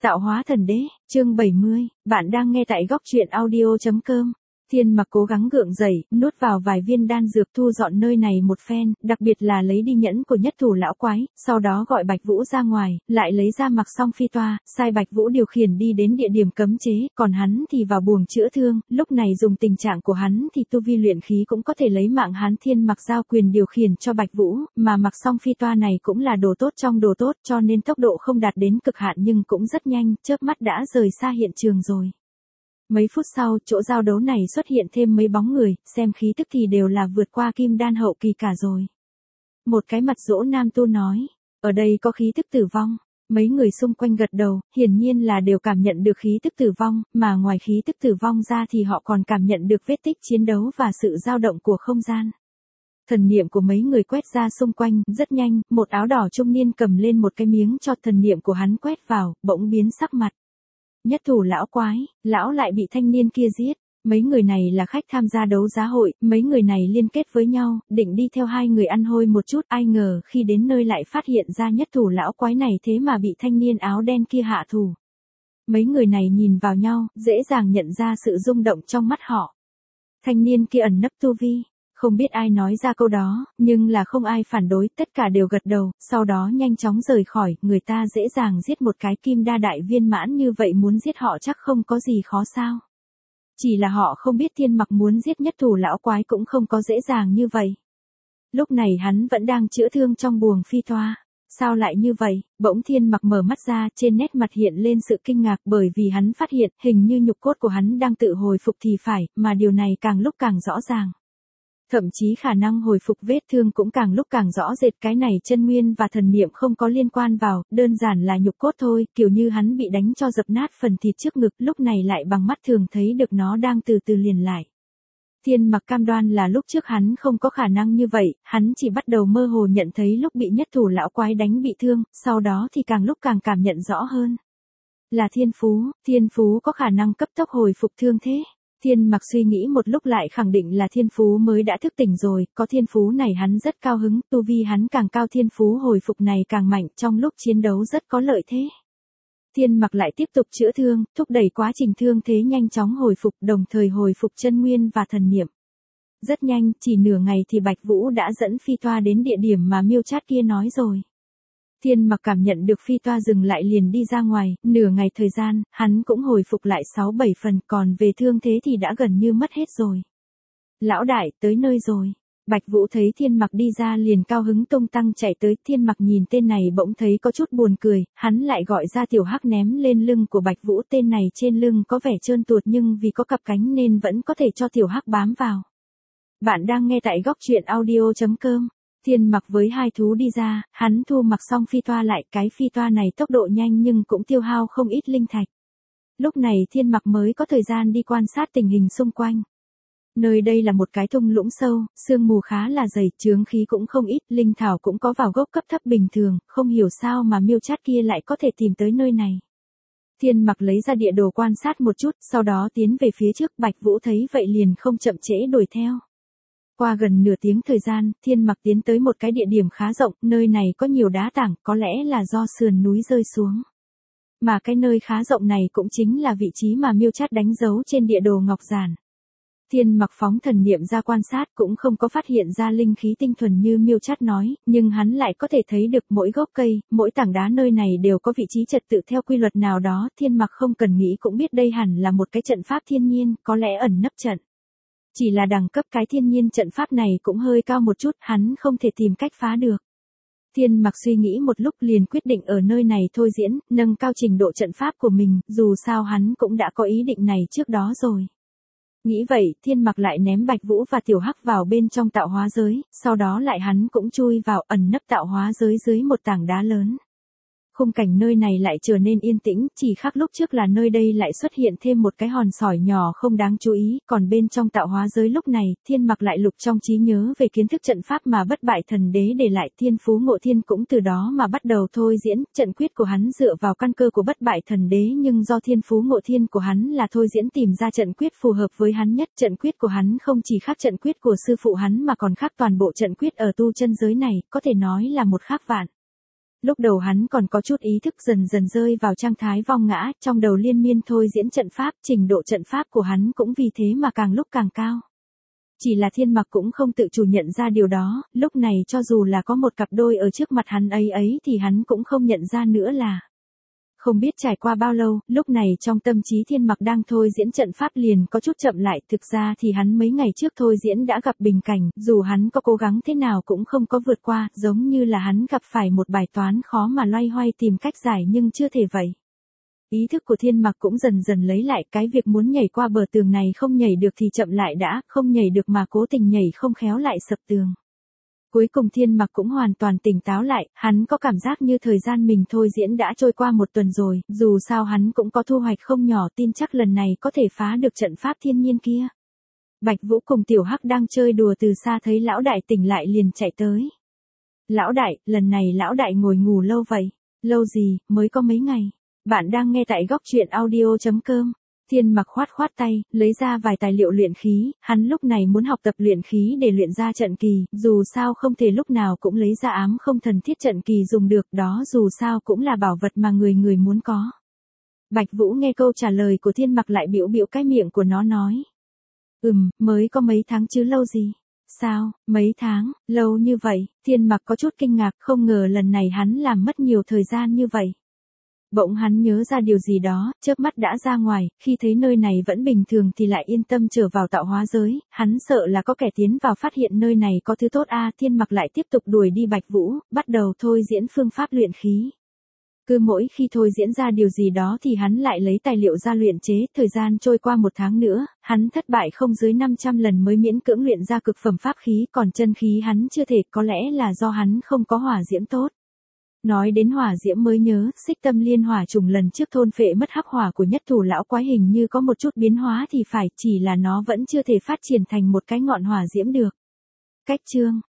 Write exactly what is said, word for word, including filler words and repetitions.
Tạo hóa thần đế, chương bảy mươi, bạn đang nghe tại góc truyện audio chấm com. Thiên Mặc cố gắng gượng dậy, nuốt vào vài viên đan dược thu dọn nơi này một phen, đặc biệt là lấy đi nhẫn của nhất thủ lão quái, sau đó gọi Bạch Vũ ra ngoài, lại lấy ra Mặc Song phi toa, sai Bạch Vũ điều khiển đi đến địa điểm cấm chế, còn hắn thì vào buồng chữa thương, lúc này dùng tình trạng của hắn thì tu vi luyện khí cũng có thể lấy mạng hắn. Thiên Mặc giao quyền điều khiển cho Bạch Vũ, mà Mặc Song phi toa này cũng là đồ tốt trong đồ tốt, cho nên tốc độ không đạt đến cực hạn nhưng cũng rất nhanh, chớp mắt đã rời xa hiện trường rồi. Mấy phút sau, chỗ giao đấu này xuất hiện thêm mấy bóng người, xem khí tức thì đều là vượt qua kim đan hậu kỳ cả rồi. Một cái mặt dỗ nam tu nói, ở đây có khí tức tử vong. Mấy người xung quanh gật đầu, hiển nhiên là đều cảm nhận được khí tức tử vong, mà ngoài khí tức tử vong ra thì họ còn cảm nhận được vết tích chiến đấu và sự dao động của không gian. Thần niệm của mấy người quét ra xung quanh, rất nhanh, một áo đỏ trung niên cầm lên một cái miếng cho thần niệm của hắn quét vào, bỗng biến sắc mặt. Nhất thủ lão quái, lão lại bị thanh niên kia giết. Mấy người này là khách tham gia đấu giá hội, mấy người này liên kết với nhau, định đi theo hai người ăn hôi một chút, ai ngờ khi đến nơi lại phát hiện ra nhất thủ lão quái này thế mà bị thanh niên áo đen kia hạ thủ. Mấy người này nhìn vào nhau, dễ dàng nhận ra sự rung động trong mắt họ. Thanh niên kia ẩn nấp tu vi. Không biết ai nói ra câu đó, nhưng là không ai phản đối, tất cả đều gật đầu, sau đó nhanh chóng rời khỏi, người ta dễ dàng giết một cái kim đa đại viên mãn như vậy, muốn giết họ chắc không có gì khó sao. Chỉ là họ không biết Thiên Mặc muốn giết nhất thủ lão quái cũng không có dễ dàng như vậy. Lúc này hắn vẫn đang chữa thương trong buồng phi toa. Sao lại như vậy? Bỗng Thiên Mặc mở mắt ra, trên nét mặt hiện lên sự kinh ngạc bởi vì hắn phát hiện hình như nhục cốt của hắn đang tự hồi phục thì phải, mà điều này càng lúc càng rõ ràng. Thậm chí khả năng hồi phục vết thương cũng càng lúc càng rõ rệt, cái này chân nguyên và thần niệm không có liên quan vào, đơn giản là nhục cốt thôi, kiểu như hắn bị đánh cho dập nát phần thịt trước ngực, lúc này lại bằng mắt thường thấy được nó đang từ từ liền lại. Thiên Mặc cam đoan là lúc trước hắn không có khả năng như vậy, hắn chỉ bắt đầu mơ hồ nhận thấy lúc bị nhất thủ lão quái đánh bị thương, sau đó thì càng lúc càng cảm nhận rõ hơn. Là thiên phú, thiên phú có khả năng cấp tốc hồi phục thương thế. Thiên Mặc suy nghĩ một lúc lại khẳng định là thiên phú mới đã thức tỉnh rồi, có thiên phú này hắn rất cao hứng, tu vi hắn càng cao thiên phú hồi phục này càng mạnh, trong lúc chiến đấu rất có lợi thế. Thiên Mặc lại tiếp tục chữa thương, thúc đẩy quá trình thương thế nhanh chóng hồi phục, đồng thời hồi phục chân nguyên và thần niệm. Rất nhanh, chỉ nửa ngày thì Bạch Vũ đã dẫn phi toa đến địa điểm mà Miêu Chát kia nói rồi. Thiên Mặc cảm nhận được phi toa dừng lại liền đi ra ngoài, nửa ngày thời gian, hắn cũng hồi phục lại sáu bảy phần, còn về thương thế thì đã gần như mất hết rồi. Lão đại, tới nơi rồi. Bạch Vũ thấy Thiên Mặc đi ra liền cao hứng tung tăng chạy tới, Thiên Mặc nhìn tên này bỗng thấy có chút buồn cười, hắn lại gọi ra Tiểu Hắc ném lên lưng của Bạch Vũ, tên này trên lưng có vẻ trơn tuột nhưng vì có cặp cánh nên vẫn có thể cho Tiểu Hắc bám vào. Bạn đang nghe tại góc truyện audio chấm com. Thiên Mặc với hai thú đi ra, hắn thu Mặc xong phi toa lại, cái phi toa này tốc độ nhanh nhưng cũng tiêu hao không ít linh thạch. Lúc này Thiên Mặc mới có thời gian đi quan sát tình hình xung quanh. Nơi đây là một cái thung lũng sâu, sương mù khá là dày, chướng khí cũng không ít, linh thảo cũng có vào gốc cấp thấp bình thường, không hiểu sao mà Miêu Chát kia lại có thể tìm tới nơi này. Thiên Mặc lấy ra địa đồ quan sát một chút, sau đó tiến về phía trước, Bạch Vũ thấy vậy liền không chậm trễ đuổi theo. Qua gần nửa tiếng thời gian, Thiên Mặc tiến tới một cái địa điểm khá rộng, nơi này có nhiều đá tảng, có lẽ là do sườn núi rơi xuống. Mà cái nơi khá rộng này cũng chính là vị trí mà Miêu Chát đánh dấu trên địa đồ ngọc giản. Thiên Mặc phóng thần niệm ra quan sát cũng không có phát hiện ra linh khí tinh thuần như Miêu Chát nói, nhưng hắn lại có thể thấy được mỗi gốc cây, mỗi tảng đá nơi này đều có vị trí trật tự theo quy luật nào đó, Thiên Mặc không cần nghĩ cũng biết đây hẳn là một cái trận pháp thiên nhiên, có lẽ ẩn nấp trận. Chỉ là đẳng cấp cái thiên nhiên trận pháp này cũng hơi cao một chút, hắn không thể tìm cách phá được. Thiên Mặc suy nghĩ một lúc liền quyết định ở nơi này thôi diễn, nâng cao trình độ trận pháp của mình, dù sao hắn cũng đã có ý định này trước đó rồi. Nghĩ vậy, Thiên Mặc lại ném Bạch Vũ và Tiểu Hắc vào bên trong tạo hóa giới, sau đó lại hắn cũng chui vào ẩn nấp tạo hóa giới dưới một tảng đá lớn. Khung cảnh nơi này lại trở nên yên tĩnh, chỉ khác lúc trước là nơi đây lại xuất hiện thêm một cái hòn sỏi nhỏ không đáng chú ý, còn bên trong tạo hóa giới lúc này, Thiên Mặc lại lục trong trí nhớ về kiến thức trận pháp mà bất bại thần đế để lại, thiên phú ngộ thiên cũng từ đó mà bắt đầu thôi diễn, trận quyết của hắn dựa vào căn cơ của bất bại thần đế nhưng do thiên phú ngộ thiên của hắn là thôi diễn tìm ra trận quyết phù hợp với hắn nhất, trận quyết của hắn không chỉ khác trận quyết của sư phụ hắn mà còn khác toàn bộ trận quyết ở tu chân giới này, có thể nói là một khác vạn. Lúc đầu hắn còn có chút ý thức dần dần rơi vào trạng thái vong ngã, trong đầu liên miên thôi diễn trận pháp, trình độ trận pháp của hắn cũng vì thế mà càng lúc càng cao. Chỉ là Thiên Mặc cũng không tự chủ nhận ra điều đó, lúc này cho dù là có một cặp đôi ở trước mặt hắn ấy ấy thì hắn cũng không nhận ra nữa là. Không biết trải qua bao lâu, lúc này trong tâm trí Thiên Mặc đang thôi diễn trận pháp liền có chút chậm lại, thực ra thì hắn mấy ngày trước thôi diễn đã gặp bình cảnh, dù hắn có cố gắng thế nào cũng không có vượt qua, giống như là hắn gặp phải một bài toán khó mà loay hoay tìm cách giải nhưng chưa thể vậy. Ý thức của Thiên Mặc cũng dần dần lấy lại, cái việc muốn nhảy qua bờ tường này không nhảy được thì chậm lại đã, không nhảy được mà cố tình nhảy không khéo lại sập tường. Cuối cùng Thiên Mặc cũng hoàn toàn tỉnh táo lại, hắn có cảm giác như thời gian mình thôi diễn đã trôi qua một tuần rồi, dù sao hắn cũng có thu hoạch không nhỏ, tin chắc lần này có thể phá được trận pháp thiên nhiên kia. Bạch Vũ cùng Tiểu Hắc đang chơi đùa từ xa thấy lão đại tỉnh lại liền chạy tới. Lão đại, lần này lão đại ngồi ngủ lâu vậy? Lâu gì, mới có mấy ngày. Bạn đang nghe tại góc truyện audio chấm com. Thiên Mặc khoát khoát tay, lấy ra vài tài liệu luyện khí, hắn lúc này muốn học tập luyện khí để luyện ra trận kỳ, dù sao không thể lúc nào cũng lấy ra ám không thần thiết trận kỳ dùng được, đó dù sao cũng là bảo vật mà người người muốn có. Bạch Vũ nghe câu trả lời của Thiên Mặc lại bĩu bĩu cái miệng của nó nói. Ừm, mới có mấy tháng chứ lâu gì. Sao, mấy tháng, lâu như vậy, Thiên Mặc có chút kinh ngạc, không ngờ lần này hắn làm mất nhiều thời gian như vậy. Bỗng hắn nhớ ra điều gì đó, chớp mắt đã ra ngoài, khi thấy nơi này vẫn bình thường thì lại yên tâm trở vào tạo hóa giới, hắn sợ là có kẻ tiến vào phát hiện nơi này có thứ tốt a. À, Thiên Mặc lại tiếp tục đuổi đi Bạch Vũ, bắt đầu thôi diễn phương pháp luyện khí. Cứ mỗi khi thôi diễn ra điều gì đó thì hắn lại lấy tài liệu ra luyện chế, thời gian trôi qua một tháng nữa, hắn thất bại không dưới năm trăm lần mới miễn cưỡng luyện ra cực phẩm pháp khí, còn chân khí hắn chưa thể, có lẽ là do hắn không có hỏa diễm tốt. Nói đến hỏa diễm mới nhớ, Xích Tâm Liên Hỏa trùng lần trước thôn phệ mất hắc hỏa của nhất thủ lão quái hình như có một chút biến hóa thì phải, chỉ là nó vẫn chưa thể phát triển thành một cái ngọn hỏa diễm được. Cách chương